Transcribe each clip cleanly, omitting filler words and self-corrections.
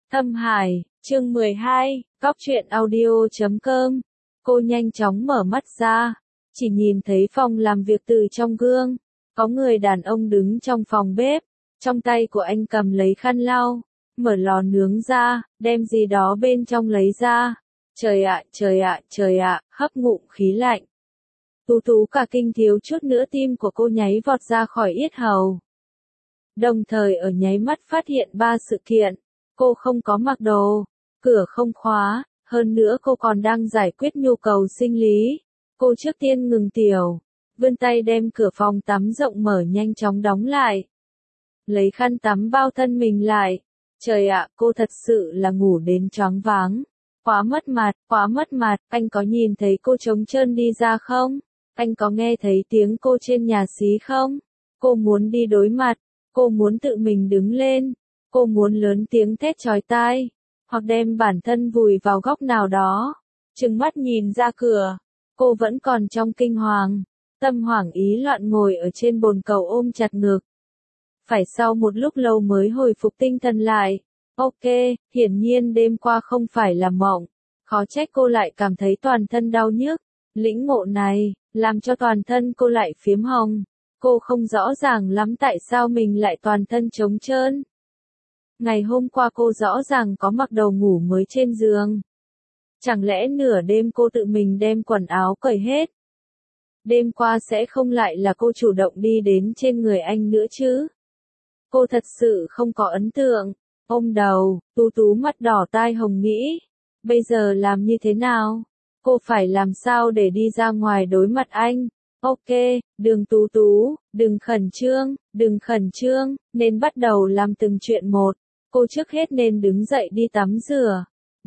Thâm Hải, chương 12, Cóc truyện audio.com. Cô nhanh chóng mở mắt ra, chỉ nhìn thấy phòng làm việc từ trong gương. Có người đàn ông đứng trong phòng bếp, trong tay của anh cầm lấy khăn lau, mở lò nướng ra, đem gì đó bên trong lấy ra. Trời ạ, trời ạ, trời ạ, hấp ngụm khí lạnh. Tú Tú cả kinh, thiếu chút nữa tim của cô nháy vọt ra khỏi yết hầu. Đồng thời ở nháy mắt phát hiện 3 sự kiện. Cô không có mặc đồ, cửa không khóa, hơn nữa cô còn đang giải quyết nhu cầu sinh lý. Cô trước tiên ngừng tiểu, vươn tay đem cửa phòng tắm rộng mở nhanh chóng đóng lại. Lấy khăn tắm bao thân mình lại. Trời ạ, cô thật sự là ngủ đến choáng váng. Quá mất mặt, anh có nhìn thấy cô trống trơn đi ra không? Anh có nghe thấy tiếng cô trên nhà xí không? Cô muốn đi đối mặt, cô muốn tự mình đứng lên. Cô muốn lớn tiếng thét chói tai, hoặc đem bản thân vùi vào góc nào đó, trừng mắt nhìn ra cửa. Cô vẫn còn trong kinh hoàng, tâm hoảng ý loạn ngồi ở trên bồn cầu ôm chặt ngực. Phải sau một lúc lâu mới hồi phục tinh thần lại. Ok, hiển nhiên đêm qua không phải là mộng. Khó trách cô lại cảm thấy toàn thân đau nhức. Lĩnh ngộ này, làm cho toàn thân cô lại phiếm hồng. Cô không rõ ràng lắm tại sao mình lại toàn thân trống trơn. Ngày hôm qua cô rõ ràng có mặc đồ ngủ mới trên giường. Chẳng lẽ nửa đêm cô tự mình đem quần áo cởi hết? Đêm qua sẽ không lại là cô chủ động đi đến trên người anh nữa chứ? Cô thật sự không có ấn tượng. Ôm đầu, Tú Tú mắt đỏ tai hồng nghĩ. Bây giờ làm như thế nào? Cô phải làm sao để đi ra ngoài đối mặt anh? Ok, Đường Tú Tú, đừng khẩn trương, nên bắt đầu làm từng chuyện một. Cô trước hết nên đứng dậy đi tắm rửa.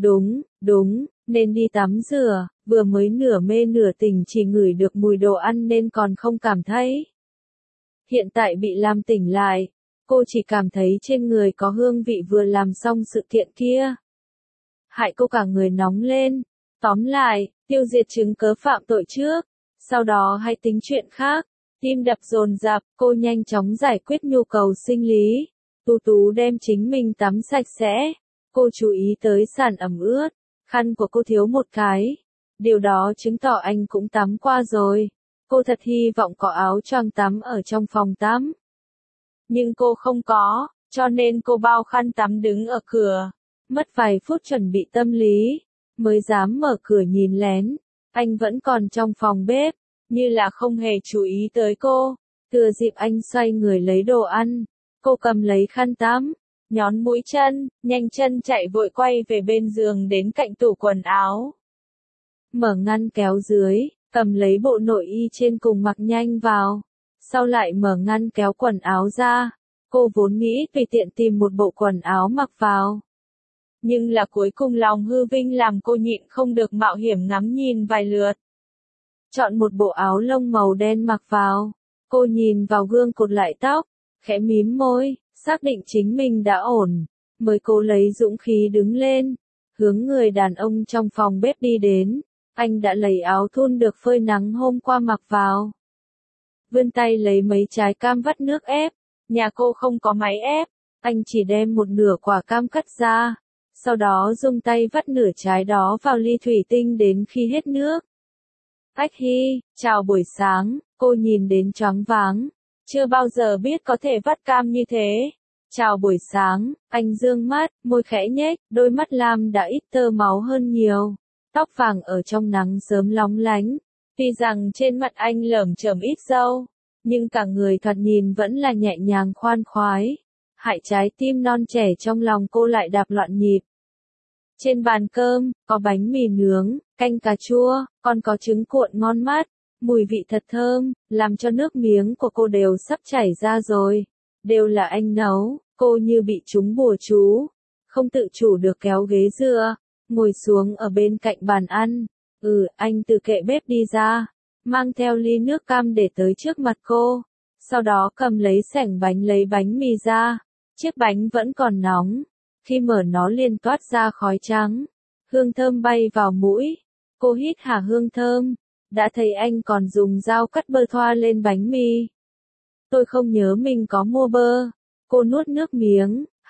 Đúng, nên đi tắm rửa, vừa mới nửa mê nửa tỉnh chỉ ngửi được mùi đồ ăn nên còn không cảm thấy. Hiện tại bị làm tỉnh lại, cô chỉ cảm thấy trên người có hương vị vừa làm xong sự kiện kia. Hại cô cả người nóng lên. Tóm lại, tiêu diệt chứng cớ phạm tội trước, sau đó hãy tính chuyện khác. Tim đập dồn dập, cô nhanh chóng giải quyết nhu cầu sinh lý. Tú Tú đem chính mình tắm sạch sẽ. Cô chú ý tới sàn ẩm ướt, khăn của cô thiếu một cái. Điều đó chứng tỏ anh cũng tắm qua rồi. Cô thật hy vọng có áo choàng tắm ở trong phòng tắm. Nhưng cô không có, cho nên cô bao khăn tắm đứng ở cửa. Mất vài phút chuẩn bị tâm lý, mới dám mở cửa nhìn lén. Anh vẫn còn trong phòng bếp, như là không hề chú ý tới cô. Thừa dịp anh xoay người lấy đồ ăn, cô cầm lấy khăn tắm, nhón mũi chân, nhanh chân chạy vội quay về bên giường đến cạnh tủ quần áo. Mở ngăn kéo dưới, cầm lấy bộ nội y trên cùng mặc nhanh vào. Sau lại mở ngăn kéo quần áo ra. Cô vốn nghĩ tùy tiện tìm một bộ quần áo mặc vào. Nhưng là cuối cùng lòng hư vinh làm cô nhịn không được mạo hiểm ngắm nhìn vài lượt. Chọn một bộ áo lông màu đen mặc vào. Cô nhìn vào gương cột lại tóc, khẽ mím môi, xác định chính mình đã ổn, mới cố lấy dũng khí đứng lên, hướng người đàn ông trong phòng bếp đi đến. Anh đã lấy áo thun được phơi nắng hôm qua mặc vào. Vươn tay lấy mấy trái cam vắt nước ép. Nhà cô không có máy ép, anh chỉ đem một nửa quả cam cắt ra, sau đó dùng tay vắt nửa trái đó vào ly thủy tinh đến khi hết nước. Ách hi, chào buổi sáng, cô nhìn đến choáng váng, chưa bao giờ biết có thể vắt cam như thế. Chào buổi sáng, anh dương mắt, môi khẽ nhếch, đôi mắt lam đã ít tơ máu hơn nhiều, tóc vàng ở trong nắng sớm lóng lánh. Tuy rằng trên mặt anh lởm chởm ít râu, nhưng cả người thoạt nhìn vẫn là nhẹ nhàng khoan khoái. Hại trái tim non trẻ trong lòng cô lại đạp loạn nhịp. Trên bàn cơm, có bánh mì nướng, canh cà chua, còn có trứng cuộn ngon mắt. Mùi vị thật thơm, làm cho nước miếng của cô đều sắp chảy ra rồi. Đều là anh nấu, cô như bị trúng bùa chú. Không tự chủ được kéo ghế dựa, ngồi xuống ở bên cạnh bàn ăn. Anh từ kệ bếp đi ra, mang theo ly nước cam để tới trước mặt cô. Sau đó cầm lấy xẻng bánh lấy bánh mì ra. Chiếc bánh vẫn còn nóng. Khi mở nó liền toát ra khói trắng. Hương thơm bay vào mũi. Cô hít hà hương thơm. Đã thấy anh còn dùng dao cắt bơ thoa lên bánh mì. Tôi không nhớ mình có mua bơ. Cô nuốt nước miếng,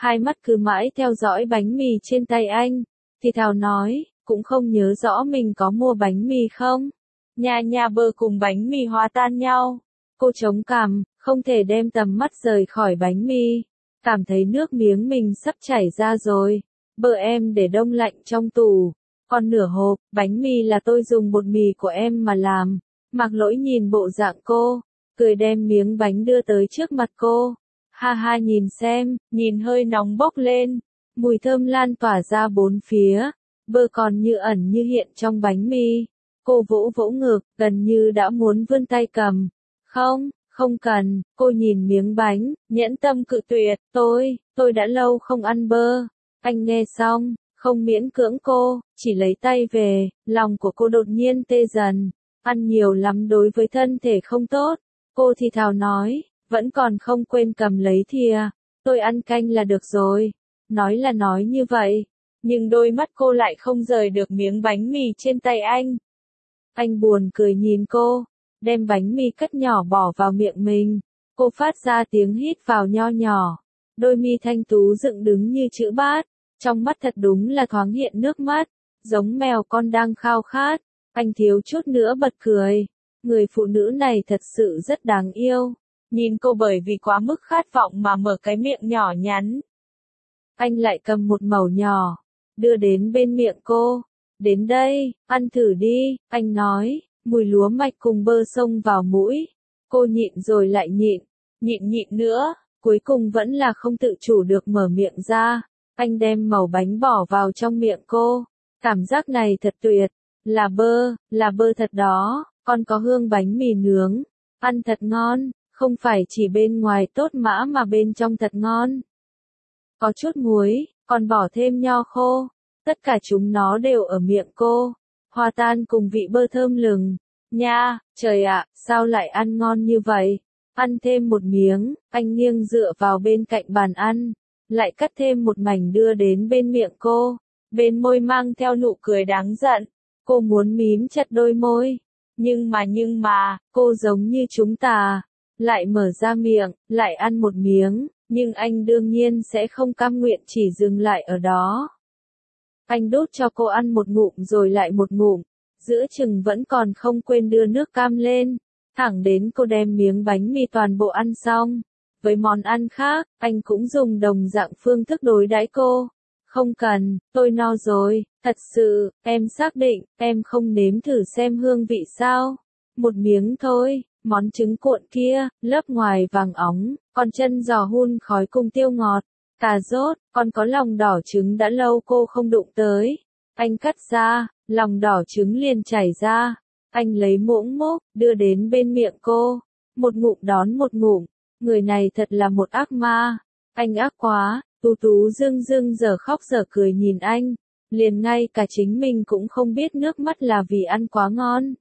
hai mắt cứ mãi theo dõi bánh mì trên tay anh, thì thào nói, cũng không nhớ rõ mình có mua bánh mì không. Nhà bơ cùng bánh mì hòa tan nhau. Cô chống cằm, không thể đem tầm mắt rời khỏi bánh mì. Cảm thấy nước miếng mình sắp chảy ra rồi. Bơ em để đông lạnh trong tủ. Còn nửa hộp, bánh mì là tôi dùng bột mì của em mà làm. Mạc Lỗi nhìn bộ dạng cô, cười đem miếng bánh đưa tới trước mặt cô. Ha ha nhìn xem, nhìn hơi nóng bốc lên. Mùi thơm lan tỏa ra bốn phía. Bơ còn như ẩn như hiện trong bánh mì. Cô vỗ vỗ ngực, gần như đã muốn vươn tay cầm. Không, không cần, cô nhìn miếng bánh, nhẫn tâm cự tuyệt, tôi đã lâu không ăn bơ. Anh nghe xong, không miễn cưỡng cô, chỉ lấy tay về, lòng của cô đột nhiên tê dần. Ăn nhiều lắm đối với thân thể không tốt. Cô thì thào nói, vẫn còn không quên cầm lấy thìa. Tôi ăn canh là được rồi. Nói là nói như vậy, nhưng đôi mắt cô lại không rời được miếng bánh mì trên tay anh. Anh buồn cười nhìn cô, đem bánh mì cắt nhỏ bỏ vào miệng mình. Cô phát ra tiếng hít vào nho nhỏ. Đôi mi thanh tú dựng đứng như chữ bát. Trong mắt thật đúng là thoáng hiện nước mắt, giống mèo con đang khao khát. Anh thiếu chút nữa bật cười. Người phụ nữ này thật sự rất đáng yêu. Nhìn cô bởi vì quá mức khát vọng mà mở cái miệng nhỏ nhắn. Anh lại cầm một mẩu nhỏ, đưa đến bên miệng cô. Đến đây, ăn thử đi, anh nói, mùi lúa mạch cùng bơ xông vào mũi. Cô nhịn rồi lại nhịn nữa, cuối cùng vẫn là không tự chủ được mở miệng ra. Anh đem mẩu bánh bỏ vào trong miệng cô. Cảm giác này thật tuyệt, là bơ thật đó, còn có hương bánh mì nướng. Ăn thật ngon, không phải chỉ bên ngoài tốt mã mà bên trong thật ngon. Có chút muối, còn bỏ thêm nho khô. Tất cả chúng nó đều ở miệng cô, hòa tan cùng vị bơ thơm lừng. Nha, trời ạ, sao lại ăn ngon như vậy? Ăn thêm một miếng, anh nghiêng dựa vào bên cạnh bàn ăn, lại cắt thêm một mảnh đưa đến bên miệng cô. Bên môi mang theo nụ cười đáng giận. Cô muốn mím chặt đôi môi. Nhưng mà, cô giống như chúng ta. Lại mở ra miệng, lại ăn một miếng, nhưng anh đương nhiên sẽ không cam nguyện chỉ dừng lại ở đó. Anh đút cho cô ăn một ngụm rồi lại một ngụm, giữa chừng vẫn còn không quên đưa nước cam lên, thẳng đến cô đem miếng bánh mì toàn bộ ăn xong. Với món ăn khác, anh cũng dùng đồng dạng phương thức đối đãi cô. Không cần, tôi no rồi, thật sự, em xác định, em không nếm thử xem hương vị sao. Một miếng thôi, món trứng cuộn kia, lớp ngoài vàng óng, còn chân giò hun khói cùng tiêu ngọt. Cà rốt, còn có lòng đỏ trứng đã lâu cô không đụng tới. Anh cắt ra, lòng đỏ trứng liền chảy ra. Anh lấy muỗng múc, đưa đến bên miệng cô. Một ngụm đón một ngụm. Người này thật là một ác ma. Anh ác quá. Tú Tú dưng giờ khóc giờ cười nhìn anh. Liền ngay cả chính mình cũng không biết nước mắt là vì ăn quá ngon,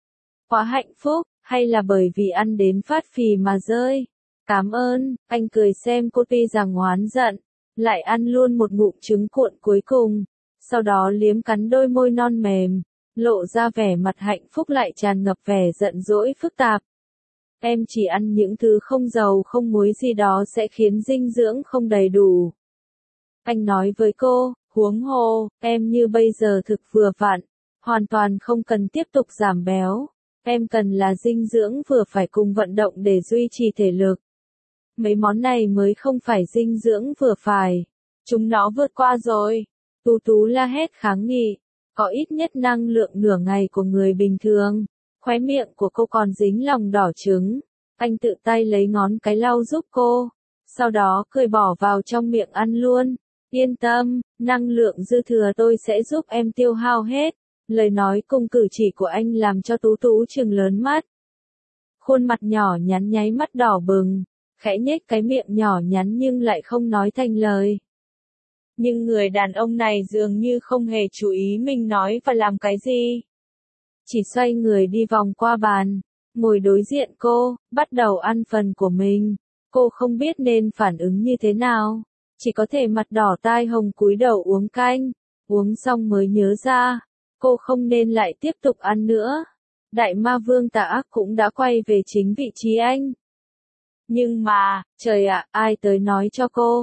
quá hạnh phúc, hay là bởi vì ăn đến phát phì mà rơi. Cảm ơn, anh cười xem cô tuy rằng oán giận, lại ăn luôn một ngụm trứng cuộn cuối cùng, sau đó liếm cắn đôi môi non mềm, lộ ra vẻ mặt hạnh phúc lại tràn ngập vẻ giận dỗi phức tạp. Em chỉ ăn những thứ không dầu không muối gì đó sẽ khiến dinh dưỡng không đầy đủ. Anh nói với cô, huống hồ, em như bây giờ thực vừa vặn, hoàn toàn không cần tiếp tục giảm béo. Em cần là dinh dưỡng vừa phải cùng vận động để duy trì thể lực. Mấy món này mới không phải dinh dưỡng vừa phải. Chúng nó vượt qua rồi. Tú Tú la hét kháng nghị. Có ít nhất năng lượng nửa ngày của người bình thường. Khóe miệng của cô còn dính lòng đỏ trứng. Anh tự tay lấy ngón cái lau giúp cô. Sau đó cười bỏ vào trong miệng ăn luôn. Yên tâm, năng lượng dư thừa tôi sẽ giúp em tiêu hao hết. Lời nói cùng cử chỉ của anh làm cho Tú Tú trừng lớn mắt. Khuôn mặt nhỏ nhắn nháy mắt đỏ bừng, khẽ nhếch cái miệng nhỏ nhắn nhưng lại không nói thành lời. Nhưng người đàn ông này dường như không hề chú ý mình nói và làm cái gì. Chỉ xoay người đi vòng qua bàn, ngồi đối diện cô, bắt đầu ăn phần của mình. Cô không biết nên phản ứng như thế nào, chỉ có thể mặt đỏ tai hồng cúi đầu uống canh, uống xong mới nhớ ra. Cô không nên lại tiếp tục ăn nữa. Đại ma vương tà ác cũng đã quay về chính vị trí anh. Nhưng mà, trời ạ, ai tới nói cho cô,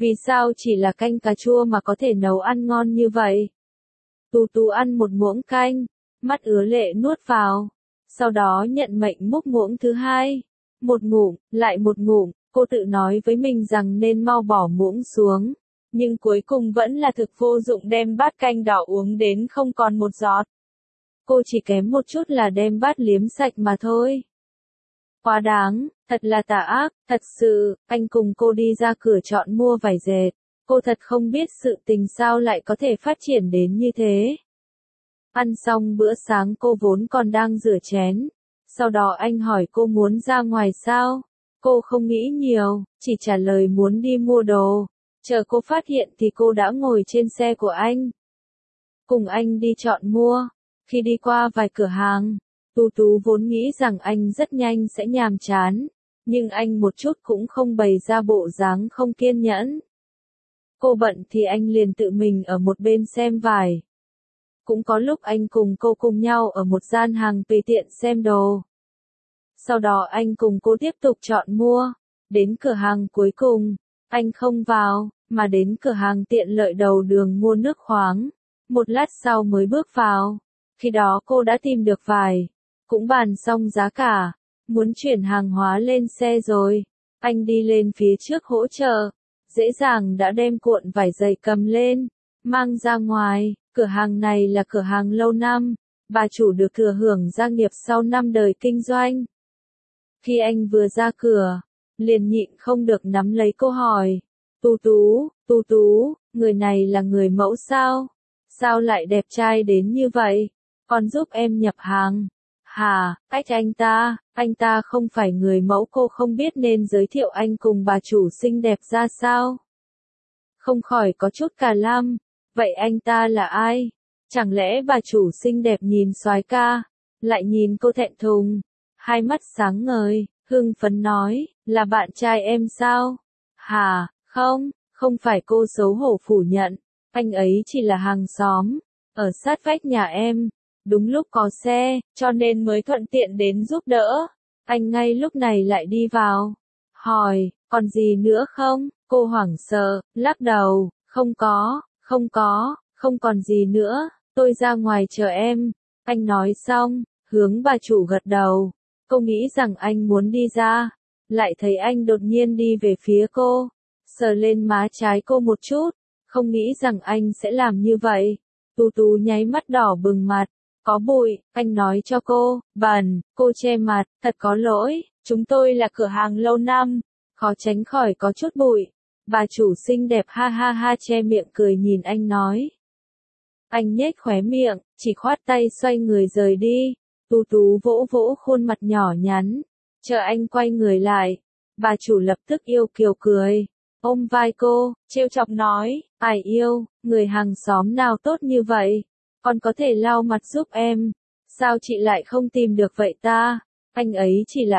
Vì sao chỉ là canh cà chua mà có thể nấu ăn ngon như vậy? Tú Tú ăn một muỗng canh, mắt ứa lệ nuốt vào, sau đó nhận mệnh múc muỗng thứ hai. Một ngụm, lại một ngụm, cô tự nói với mình rằng nên mau bỏ muỗng xuống. Nhưng cuối cùng vẫn là thực vô dụng đem bát canh đỏ uống đến không còn một giọt. Cô chỉ kém một chút là đem bát liếm sạch mà thôi. Quá đáng, thật là tà ác, thật sự, anh cùng cô đi ra cửa chọn mua vải dệt. Cô thật không biết sự tình sao lại có thể phát triển đến như thế. Ăn xong bữa sáng cô vốn còn đang rửa chén. Sau đó anh hỏi cô muốn ra ngoài sao? Cô không nghĩ nhiều, chỉ trả lời muốn đi mua đồ. Chờ cô phát hiện thì cô đã ngồi trên xe của anh. Cùng anh đi chọn mua. Khi đi qua vài cửa hàng, Tú Tú vốn nghĩ rằng anh rất nhanh sẽ nhàm chán. Nhưng anh một chút cũng không bày ra bộ dáng không kiên nhẫn. Cô bận thì anh liền tự mình ở một bên xem vải. Cũng có lúc anh cùng cô cùng nhau ở một gian hàng tùy tiện xem đồ. Sau đó anh cùng cô tiếp tục chọn mua. Đến cửa hàng cuối cùng, anh không vào, mà đến cửa hàng tiện lợi đầu đường mua nước khoáng. Một lát sau mới bước vào. Khi đó cô đã tìm được vải. Cũng bàn xong giá cả. Muốn chuyển hàng hóa lên xe rồi. Anh đi lên phía trước hỗ trợ. Dễ dàng đã đem cuộn vải dày cầm lên. Mang ra ngoài. Cửa hàng này là cửa hàng lâu năm. Bà chủ được thừa hưởng gia nghiệp sau 5 đời kinh doanh. Khi anh vừa ra cửa, liền nhịn không được nắm lấy cô hỏi. Tú Tú, người này là người mẫu sao? Sao lại đẹp trai đến như vậy? Con giúp em nhập hàng. Hà, anh ta không phải người mẫu, cô không biết nên giới thiệu anh cùng bà chủ xinh đẹp ra sao? Không khỏi có chút cà lăm. Vậy anh ta là ai? Chẳng lẽ bà chủ xinh đẹp nhìn soái ca, lại nhìn cô thẹn thùng, hai mắt sáng ngời, hưng phấn nói, là bạn trai em sao? Hà, không phải, cô xấu hổ phủ nhận, anh ấy chỉ là hàng xóm, ở sát vách nhà em, đúng lúc có xe, cho nên mới thuận tiện đến giúp đỡ. Anh ngay lúc này lại đi vào, hỏi, còn gì nữa không? Cô hoảng sợ, lắc đầu, không còn gì nữa, tôi ra ngoài chờ em. Anh nói xong, hướng bà chủ gật đầu. Cô nghĩ rằng anh muốn đi ra, lại thấy anh đột nhiên đi về phía cô, sờ lên má trái cô một chút, không nghĩ rằng anh sẽ làm như vậy. Tú Tú nháy mắt đỏ bừng mặt, có bụi, anh nói cho cô, bẩn, cô che mặt, thật có lỗi, chúng tôi là cửa hàng lâu năm, khó tránh khỏi có chút bụi. Bà chủ xinh đẹp ha ha ha che miệng cười nhìn anh nói. Anh nhếch khóe miệng, chỉ khoát tay xoay người rời đi. Tú Tú vỗ vỗ khuôn mặt nhỏ nhắn. Chờ anh quay người lại. Bà chủ lập tức yêu kiều cười. Ôm vai cô, trêu chọc nói, ai yêu, người hàng xóm nào tốt như vậy. Còn có thể lau mặt giúp em. Sao chị lại không tìm được vậy ta? Anh ấy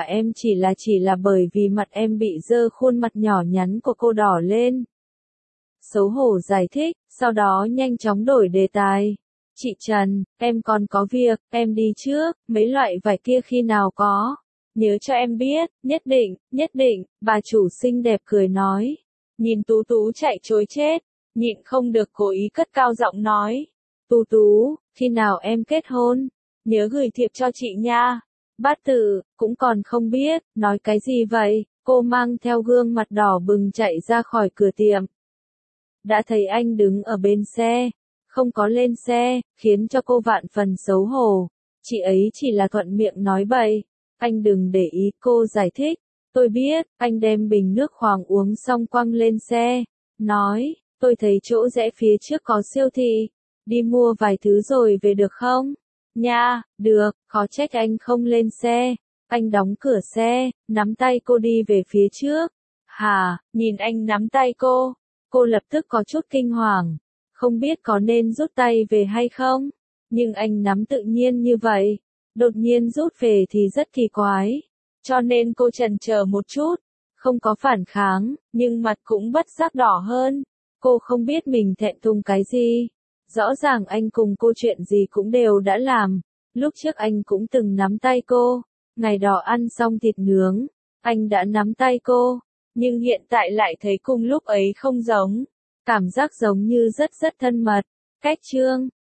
chỉ là bởi vì mặt em bị dơ, khuôn mặt nhỏ nhắn của cô đỏ lên. Xấu hổ giải thích, sau đó nhanh chóng đổi đề tài. Chị Trần, em còn có việc, em đi trước, mấy loại vải kia khi nào có. Nhớ cho em biết, nhất định, bà chủ xinh đẹp cười nói. Nhìn Tú Tú chạy trối chết, nhịn không được cố ý cất cao giọng nói. Tú Tú, khi nào em kết hôn? Nhớ gửi thiệp cho chị nha. Bát Tự, cũng còn không biết, nói cái gì vậy? Cô mang theo gương mặt đỏ bừng chạy ra khỏi cửa tiệm. Đã thấy anh đứng ở bên xe, không có lên xe, khiến cho cô vạn phần xấu hổ. Chị ấy chỉ là thuận miệng nói bậy. Anh đừng để ý, cô giải thích. Tôi biết, anh đem bình nước khoáng uống xong quăng lên xe. Nói, tôi thấy chỗ rẽ phía trước có siêu thị. Đi mua vài thứ rồi về được không? Nha, được, khó trách anh không lên xe. Anh đóng cửa xe, nắm tay cô đi về phía trước. Hà, nhìn anh nắm tay cô lập tức có chút kinh hoàng. Không biết có nên rút tay về hay không? Nhưng anh nắm tự nhiên như vậy. Đột nhiên rút về thì rất kỳ quái. Cho nên cô chần chờ một chút. Không có phản kháng, nhưng mặt cũng bất giác đỏ hơn. Cô không biết mình thẹn thùng cái gì. Rõ ràng anh cùng cô chuyện gì cũng đều đã làm. Lúc trước anh cũng từng nắm tay cô. Ngày đó ăn xong thịt nướng, anh đã nắm tay cô. Nhưng hiện tại lại thấy cùng lúc ấy không giống. Cảm giác giống như rất rất thân mật. Cách Trương